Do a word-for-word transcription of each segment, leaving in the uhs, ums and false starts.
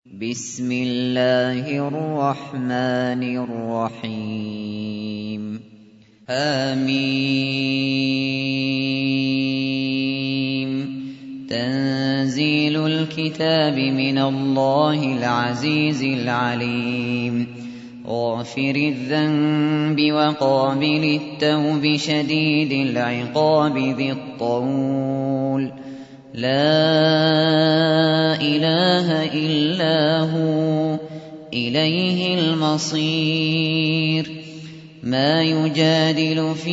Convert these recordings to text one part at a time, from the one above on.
بسم الله الرحمن الرحيم آمين تنزيل الكتاب من الله العزيز العليم غافر الذنب وقابل التوب شديد العقاب ذي الطول لا إله إلا هو إليه المصير ما يجادل في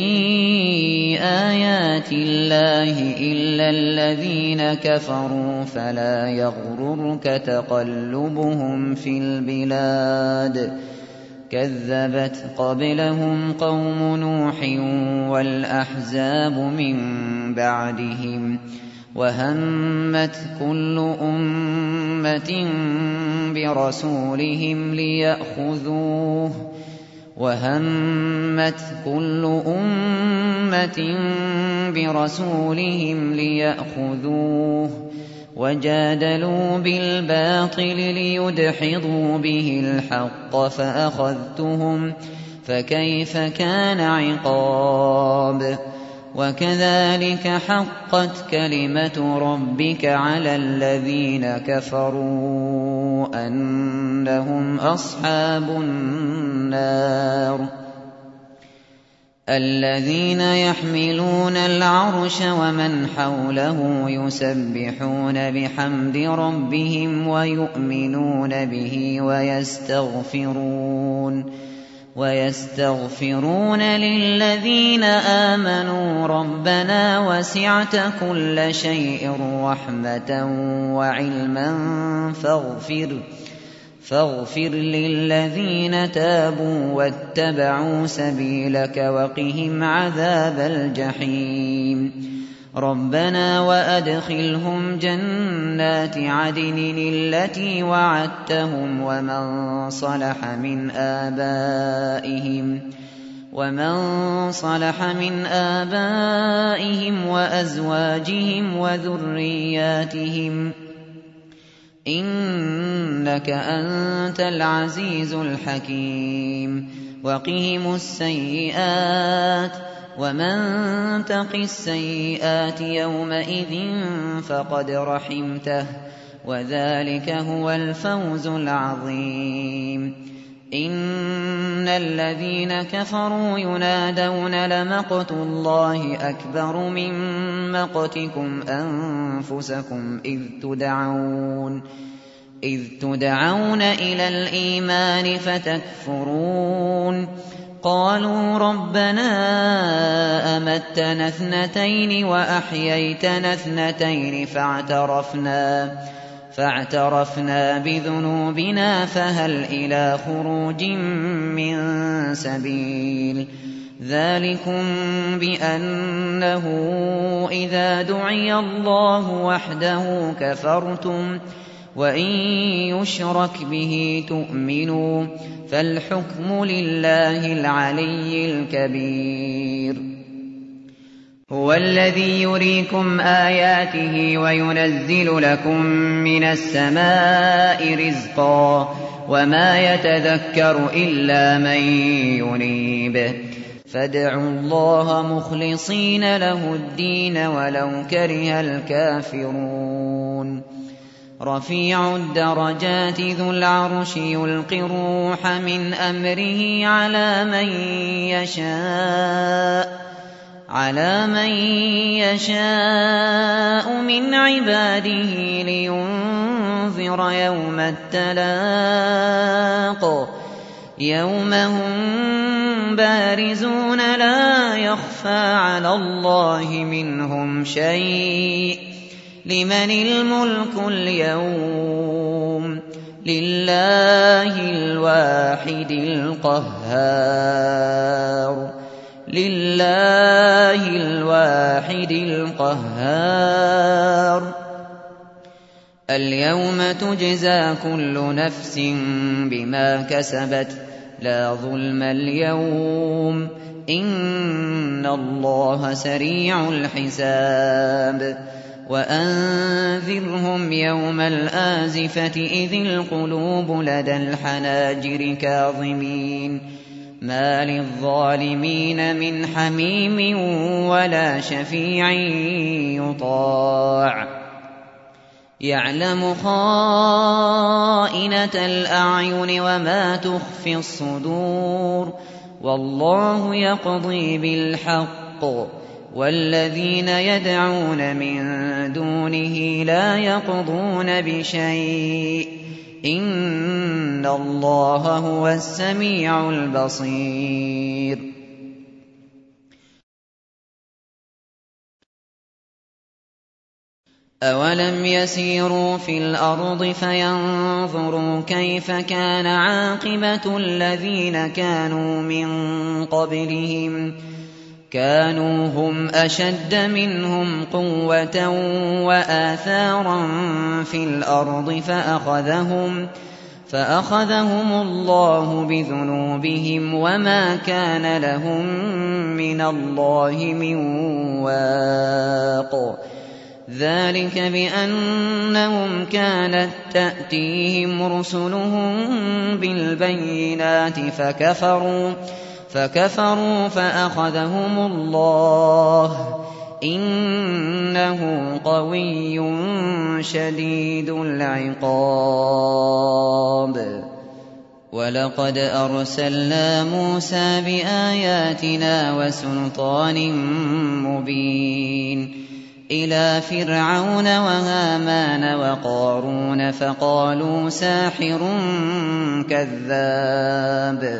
آيات الله إلا الذين كفروا فلا يغررك تقلبهم في البلاد كذبت قبلهم قوم نوح والأحزاب من بعدهم وهمت كل أمة برسولهم ليأخذوه وهمت كل أمة برسولهم ليأخذوه وجادلوا بالباطل ليدحضوا به الحق فأخذتهم فكيف كان عقاب وكذلك حقت كلمة ربك على الذين كفروا أنهم أصحاب النار الذين يحملون العرش ومن حوله يسبحون بحمد ربهم ويؤمنون به ويستغفرون ويستغفرون للذين آمنوا ربنا وسعت كل شيء رحمة وعلما فاغفر فاغفر للذين تابوا واتبعوا سبيلك وقهم عذاب الجحيم ربنا وأدخلهم جنات عدن التي وعدتهم ومن صلح من آبائهم ومن صلح من آبائهم وأزواجهم وذرياتهم إنك أنت العزيز الحكيم وقهم السيئات ومن تق السيئات يومئذ فقد رحمته وذلك هو الفوز العظيم إن الذين كفروا ينادون لمقت الله أكبر من مقتكم أنفسكم إذ تدعون إذ تدعون إلى الإيمان فتكفرون قالوا ربنا أمتنا اثنتين وأحييتنا اثنتين فاعترفنا فاعترفنا بذنوبنا فهل إلى خروج من سبيل ذلكم بأنه إذا دعي الله وحده كفرتم وإن يشرك به تؤمنوا فالحكم لله العلي الكبير هو الذي يريكم آياته وينزل لكم من السماء رزقا وما يتذكر إلا من ينيب فادعوا الله مخلصين له الدين ولو كره الكافرون رفيع الدرجات ذو العرش يلقي الروح من أمره على من يشاء على من يشاء من عباده لينذر يوم التلاق يوم هم بارزون لا يخفى على الله منهم شيء لمن الملك اليوم لله الواحد القهار لله الواحد القهار اليوم تجزى كل نفس بما كسبت لا ظلم اليوم إن الله سريع الحساب وأنذرهم يوم الآزفة إذ القلوب لدى الحناجر كاظمين ما للظالمين من حميم ولا شفيع يطاع يعلم خائنة الأعين وما تخفي الصدور والله يقضي بالحق والذين يدعون من دونه لا يقضون بشيء إن الله هو السميع البصير أولم يسيروا في الأرض فينظروا كيف كان عاقبة الذين كانوا من قبلهم كانوا هم أشد منهم قوة وآثارا في الأرض فأخذهم فأخذهم الله بذنوبهم وما كان لهم من الله من واق ذلك بأنهم كانت تأتيهم رسلهم بالبينات فكفروا فكفروا فأخذهم الله إنه قوي شديد العقاب ولقد أرسلنا موسى بآياتنا وسلطان مبين إلى فرعون وهامان وقارون فقالوا ساحر كذاب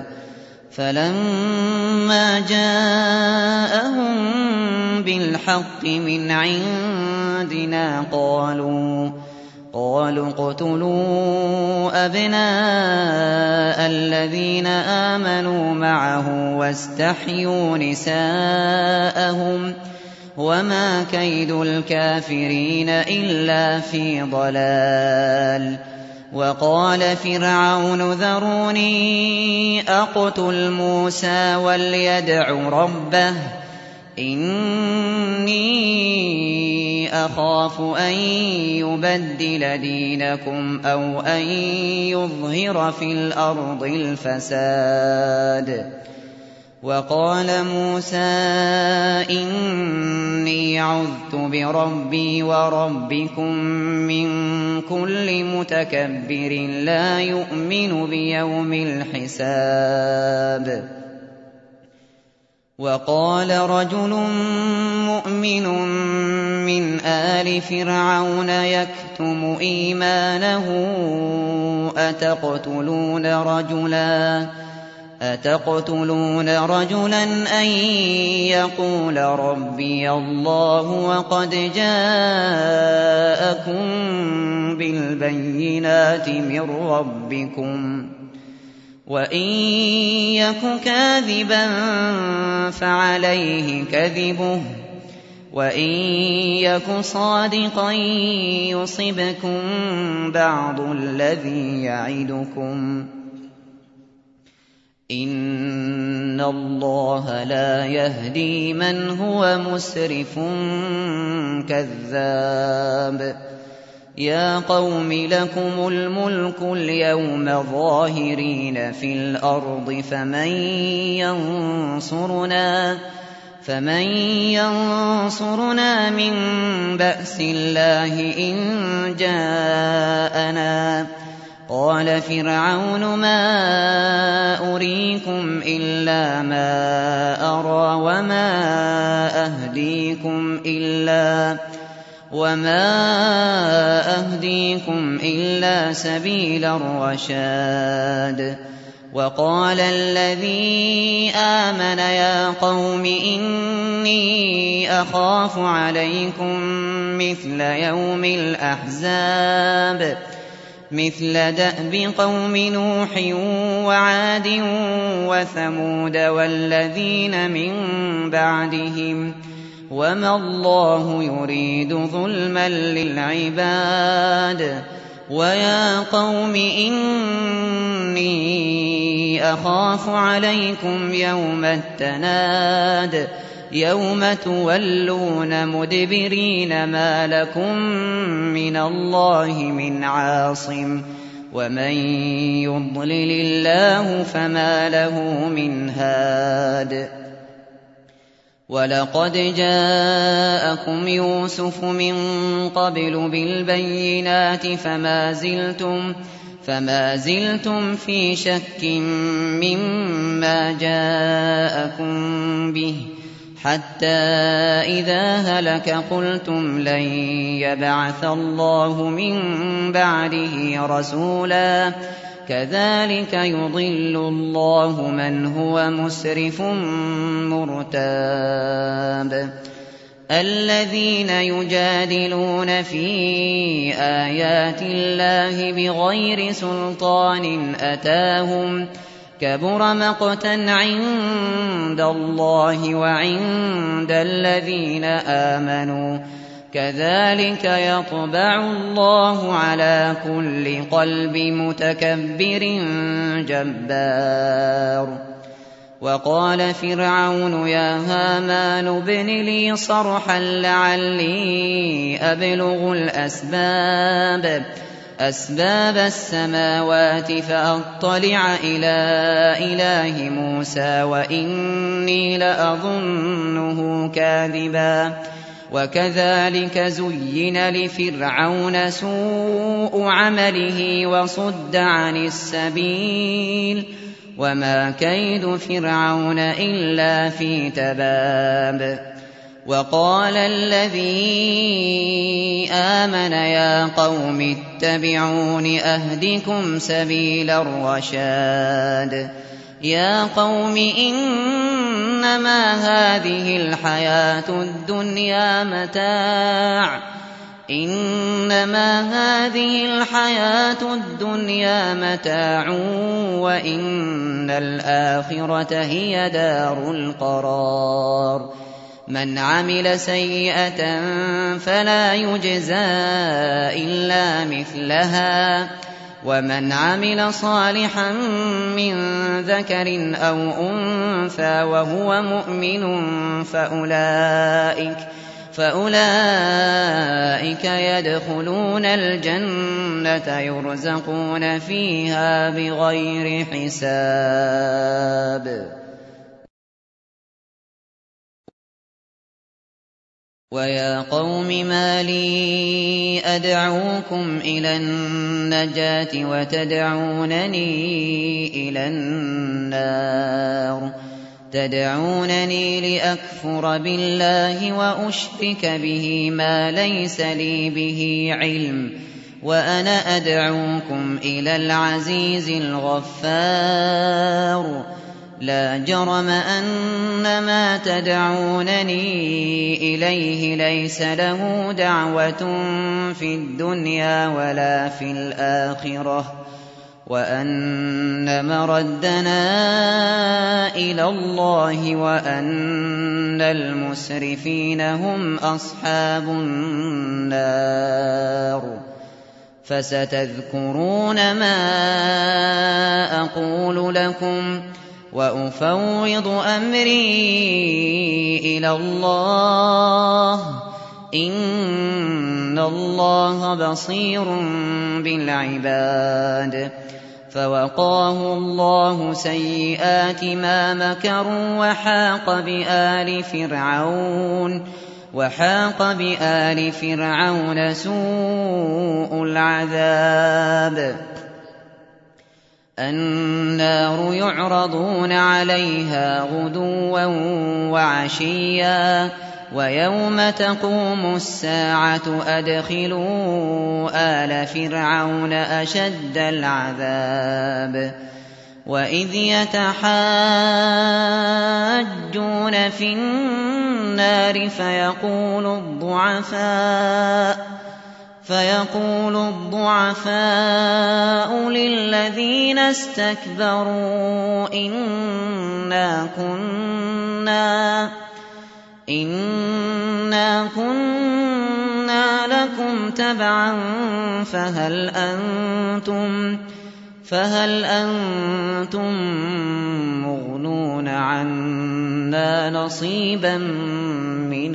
فلما جاءهم بالحق من عندنا قالوا قالوا اقتلوا أبناء الذين آمنوا معه واستحيوا نساءهم وما كيد الكافرين إلا في ضلال وقال فرعون ذروني أقتل موسى وليدع ربه إني أخاف أن يبدل دينكم أو أن يظهر في الأرض الفساد وقال موسى إني عذت بربي وربكم من كل متكبر لا يؤمن بيوم الحساب وقال رجل مؤمن من آل فرعون يكتم إيمانه أتقتلون رجلاً أتقتلون رجلا أن يقول ربي الله وقد جاءكم بالبينات من ربكم وإن يك كاذبا فعليه كذبه وإن يك صادقا يصبكم بعض الذي يعدكم إن الله لا يهدي من هو مسرف كذاب يا قوم لكم الملك اليوم ظاهرين في الأرض فمن ينصرنا فمن ينصرنا من بأس الله إن جاءنا قال فرعون ما أريكم إلا ما أرى وما أهديكم إلا وما أهديكم إلا سبيل الرشاد وقال الذي آمن يا قوم إني أخاف عليكم مثل يوم الأحزاب مثل دأب قوم نوح وعاد وثمود والذين من بعدهم وما الله يريد ظلما للعباد ويا قوم إني أخاف عليكم يوم التناد يوم تولون مدبرين ما لكم من الله من عاصم ومن يضلل الله فما له من هاد ولقد جاءكم يوسف من قبل بالبينات فما زلتم فما زلتم في شك مما جاءكم به حتى إذا هلك قلتم لن يبعث الله من بعده رسولا كذلك يضل الله من هو مسرف مرتاب الذين يجادلون في آيات الله بغير سلطان أتاهم كبر مقتا عند الله وعند الذين آمنوا كذلك يطبع الله على كل قلب متكبر جبار وقال فرعون يا هامان ابن لي صرحا لعلي أبلغ الأسباب أسباب السماوات فأطلع إلى إله موسى وإني لأظنه كاذبا وكذلك زين لفرعون سوء عمله وصد عن السبيل وما كيد فرعون إلا في تباب وقال الذي آمن يا قوم اتبعون أهدكم سبيل الرشاد يا قوم إنما هذه الحياة الدنيا متاع إنما هذه الحياة الدنيا متاع وإن الآخرة هي دار القرار من عمل سيئة فلا يجزى إلا مثلها ومن عمل صالحا من ذكر أو أنثى وهو مؤمن فأولئك فأولئك يدخلون الجنة يرزقون فيها بغير حساب ويا قوم ما لي أدعوكم إلى النجاة وتدعونني إلى النار تدعونني لأكفر بالله وأشرك به ما ليس لي به علم وأنا أدعوكم إلى العزيز الغفار لا جرم أن ما تدعونني إليه ليس له دعوة في الدنيا ولا في الآخرة وأن مردنا إلى الله وأن المسرفين هم أصحاب النار فستذكرون ما أقول لكم وأفوض أمري إلى الله إن الله بصير بالعباد فوقاه الله سيئات ما مكروا وحاق بآل فرعون وحاق بآل فرعون سوء العذاب النار يعرضون عليها غدوا وعشيا ويوم تقوم الساعة أدخلوا آل فرعون أشد العذاب وإذ يتحاجون في النار فيقول الضعفاء فيقول الضعفاء للذين استكبروا إنا كنا إنا كنا لكم تبعا فهل أنتم فهل أنتم مغنون عنا مِنَّا نَصِيبًا مِنَ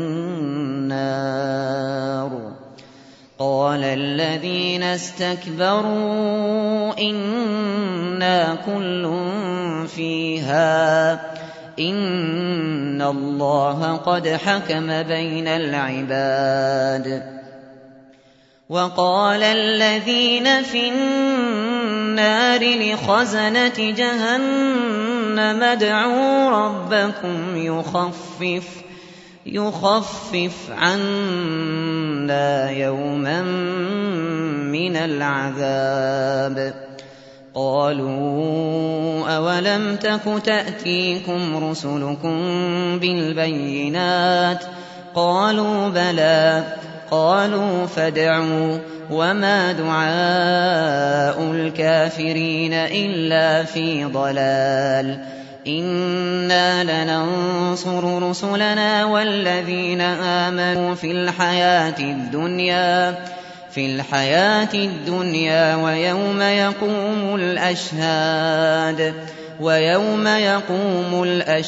النَّارِ قَالَ الَّذِينَ اسْتَكْبَرُوا إِنَّا كُلٌّ فِيهَا إِنَّ اللَّهَ قَدْ حَكَمَ بَيْنَ الْعِبَادِ وَقَالَ الَّذِينَ فِي النَّارِ لِخَزَنَةِ جَهَنَّمَ ادْعُوا رَبَّكُمْ يُخَفِّفْ يُخَفِّفْ عَنَّا يَوْمًا مِّنَ الْعَذَابِ قَالُوا أَوَلَمْ تَكُ تَأْتِيكُمْ رُسُلُكُم بِالْبَيِّنَاتِ قَالُوا بَلَىٰ قَالُوا فَادْعُوا وَمَا دُعَاءُ الْكَافِرِينَ إِلَّا فِي ضَلَالٍ إِنَّا لَنَنصُرُ رُسُلَنَا وَالَّذِينَ آمَنُوا فِي الْحَيَاةِ الدُّنْيَا في الحياة الدنيا ويوم يقوم الأشهاد ويوم يقوم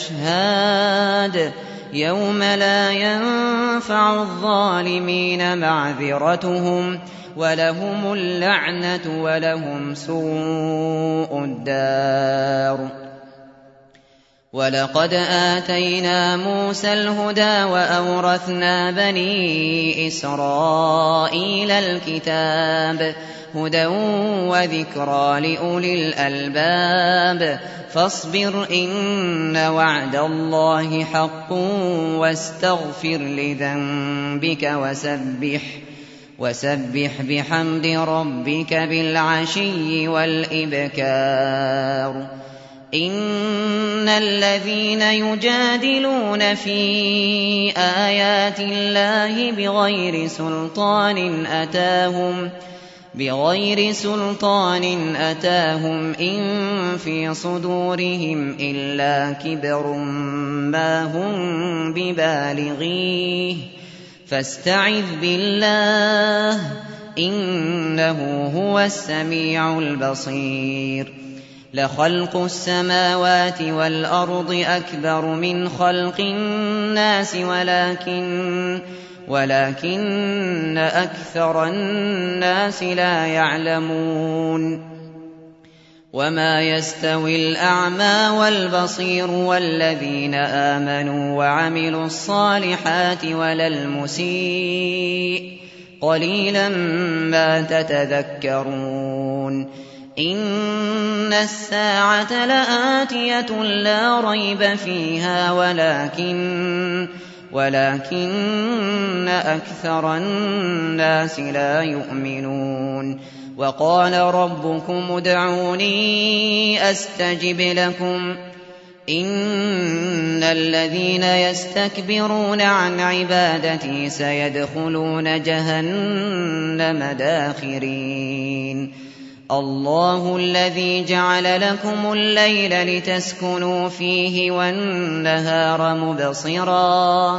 الأشهاد يوم لا ينفع الظالمين معذرتهم ولهم اللعنة ولهم سوء الدار وَلَقَدْ آتَيْنَا مُوسَى الْهُدَىٰ وَأَوْرَثْنَا بَنِي إِسْرَائِيلَ الْكِتَابَ هُدًى وَذِكْرَىٰ لِأُولِي الْأَلْبَابِ فَاصْبِرْ إِنَّ وَعْدَ اللَّهِ حَقٌّ وَاسْتَغْفِرْ لِذَنبِكَ وَسَبِّحْ وَسَبِّحْ بِحَمْدِ رَبِّكَ بِالْعَشِيِّ وَالْإِبْكَارِ إِنَّ الَّذِينَ يُجَادِلُونَ فِي آيَاتِ اللَّهِ بِغَيْرِ سُلْطَانٍ أَتَاهُمْ بِغَيْرِ سُلْطَانٍ أَتَاهُمْ إِن فِي صُدُورِهِمْ إِلَّا كِبْرٌ مَّا هُم بِبَالِغِيهِ فَاسْتَعِذْ بِاللَّهِ إِنَّهُ هُوَ السَّمِيعُ الْبَصِيرُ لَخَلْقُ السَّمَاوَاتِ وَالْأَرْضِ أَكْبَرُ مِنْ خَلْقِ النَّاسِ وَلَٰكِنَّ وَلَٰكِنَّ أَكْثَرَ النَّاسِ لَا يَعْلَمُونَ وَمَا يَسْتَوِي الْأَعْمَىٰ وَالْبَصِيرُ وَالَّذِينَ آمَنُوا وَعَمِلُوا الصَّالِحَاتِ وَلَا الْمُسِيءُ قَلِيلًا مَّا تَتَذَكَّرُونَ إِنَّ السَّاعَةَ لَآتِيَةٌ لَّا رَيْبَ فِيهَا وَلَٰكِنَّ وَلَٰكِنَّ أَكْثَرَ النَّاسِ لَا يُؤْمِنُونَ وَقَالَ رَبُّكُمُ ادْعُونِي أَسْتَجِبْ لَكُمْ إِنَّ الَّذِينَ يَسْتَكْبِرُونَ عَنْ عِبَادَتِي سَيَدْخُلُونَ جَهَنَّمَ دَاخِرِينَ اللَّهُ الَّذِي جَعَلَ لَكُمُ اللَّيْلَ لِتَسْكُنُوا فِيهِ وَالنَّهَارَ مُبْصِرًا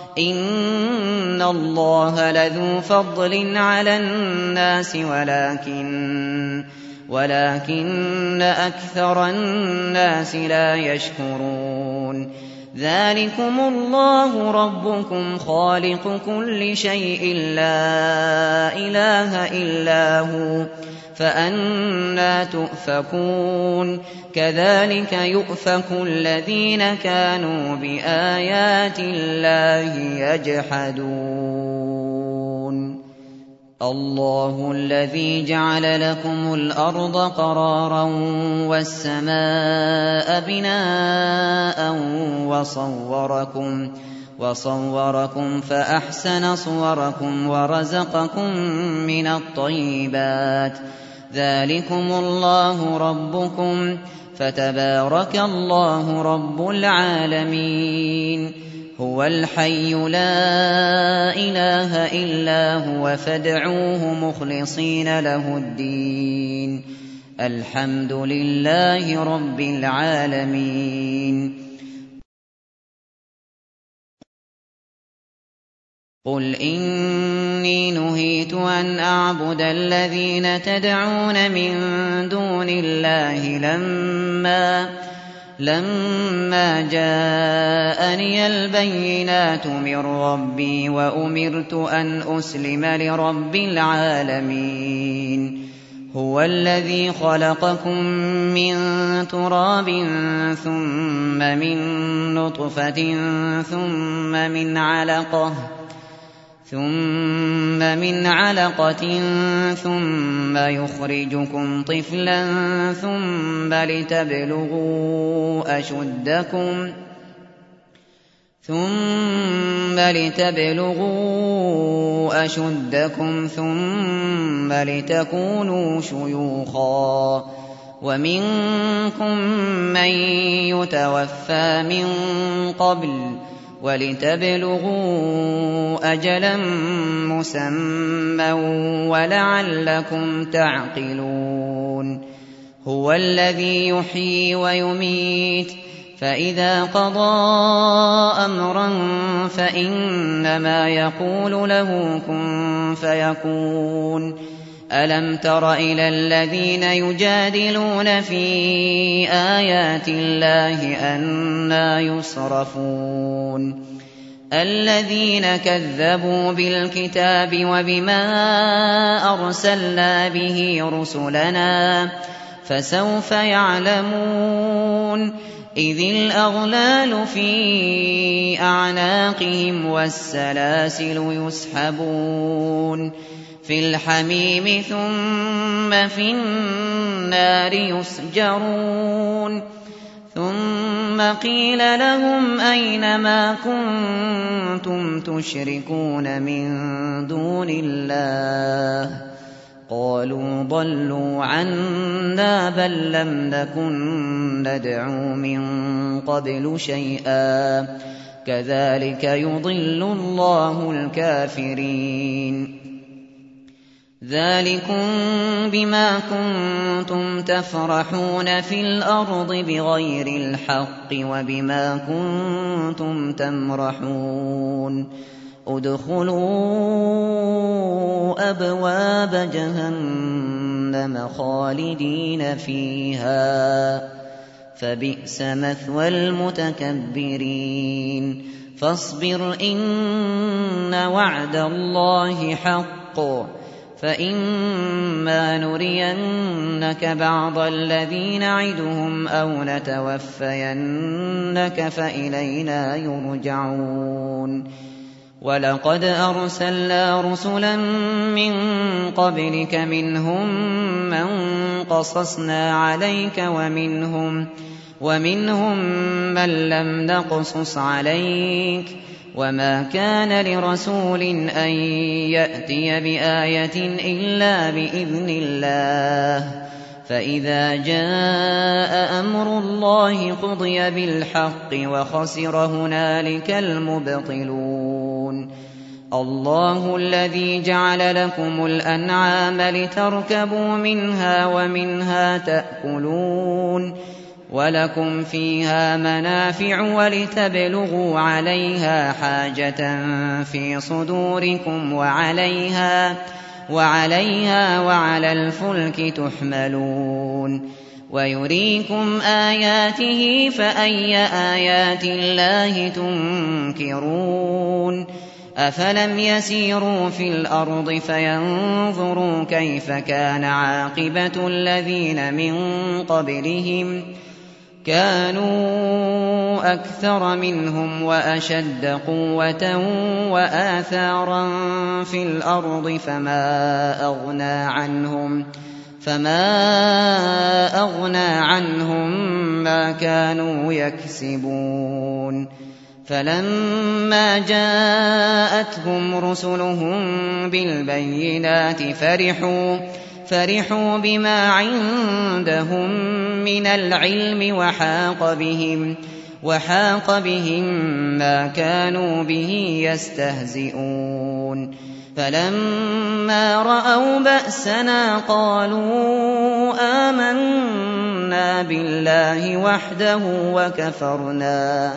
إِنَّ اللَّهَ لَذُو فَضْلٍ عَلَى النَّاسِ وَلَٰكِنَّ وَلَٰكِنَّ أَكْثَرَ النَّاسِ لَا يَشْكُرُونَ ذَٰلِكُمُ اللَّهُ رَبُّكُمْ خَالِقُ كُلِّ شَيْءٍ لَّا إِلَٰهَ إِلَّا هُوَ فَأَنَّىٰ تُؤْفَكُونَ كَذَٰلِكَ يُؤْفَكُ الَّذِينَ كَانُوا بِآيَاتِ اللَّهِ يَجْحَدُونَ اللَّهُ الَّذِي جَعَلَ لَكُمُ الْأَرْضَ قَرَارًا وَالسَّمَاءَ بِنَاءً وَصَوَّرَكُمْ وَصَوَّرَكُمْ فَأَحْسَنَ صُوَرَكُمْ وَرَزَقَكُم مِّنَ الطَّيِّبَاتِ ذَٰلِكُمُ اللَّهُ رَبُّكُمْ فَتَبَارَكَ اللَّهُ رَبُّ الْعَالَمِينَ هُوَ الْحَيُّ لَا إِلَٰهَ إِلَّا هُوَ فَادْعُوهُ مُخْلِصِينَ لَهُ الدِّينَ الْحَمْدُ لِلَّهِ رَبِّ الْعَالَمِينَ قُلْ إِنِّي نُهِيتُ أَنْ أَعْبُدَ الَّذِينَ تَدْعُونَ مِن دُونِ اللَّهِ لَمَّا لما جاءني البينات من ربي وأمرت أن أسلم لرب العالمين هو الذي خلقكم من تراب ثم من نطفة ثم من علقة ثم من علقة ثم يخرجكم طفلا ثم لتبلغوا أشدكم ثم لتبلغوا أشدكم ثم لتكونوا شيوخا ومنكم من يتوفى من قبل ولتبلغوا أجلا مسمى ولعلكم تعقلون هو الذي يحيي ويميت فإذا قضى أمرا فإنما يقول له كن فيكون ألم تر إلى الذين يجادلون في آيات الله أنى يصرفون الذين كذبوا بالكتاب وبما أرسلنا به رسلنا فسوف يعلمون إذ الأغلال في أعناقهم والسلاسل يسحبون في الحميم ثم في النار يسجرون ثم قيل لهم أين ما كنتم تشركون من دون الله قالوا ضلوا عنا بل لم نكن ندعو من قبل شيئا كذلك يضل الله الكافرين ذلكم بما كنتم تفرحون في الأرض بغير الحق وبما كنتم تمرحون ادخلوا أبواب جهنم خالدين فيها فبئس مثوى المتكبرين فاصبر إن وعد الله حق فإما نرينك بعض الذي نعدهم أو نتوفينك فإلينا يرجعون ولقد أرسلنا رسلا من قبلك منهم من قصصنا عليك ومنهم, ومنهم من لم نقصص عليك وما كان لرسول أن يأتي بآية إلا بإذن الله فإذا جاء أمر الله قضي بالحق وخسر هنالك المبطلون الله الذي جعل لكم الأنعام لتركبوا منها ومنها تأكلون ولكم فيها منافع ولتبلغوا عليها حاجة في صدوركم وعليها وعليها وعلى الفلك تحملون ويريكم آياته فأي آيات الله تنكرون أفلم يسيروا في الأرض فينظروا كيف كان عاقبة الذين من قبلهم كانوا أكثر منهم وأشد قوة وآثارا في الأرض فما أغنى عنهم فما أغنى عنهم ما كانوا يكسبون فلما جاءتهم رسلهم بالبينات فرحوا فرحوا بما عندهم من العلم وحاق بهم وحاق بهم ما كانوا به يستهزئون فلما رأوا بأسنا قالوا آمنا بالله وحده وكفرنا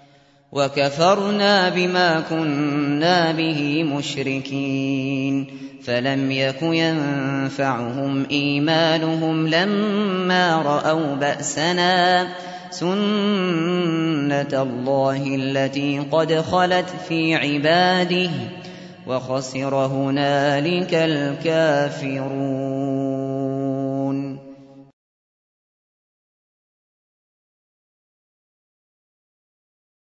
وكفرنا بما كنا به مشركين فلم يك ينفعهم إيمانهم لما رأوا بأسنا سنة الله التي قد خلت في عباده وخسر هنالك الكافرون.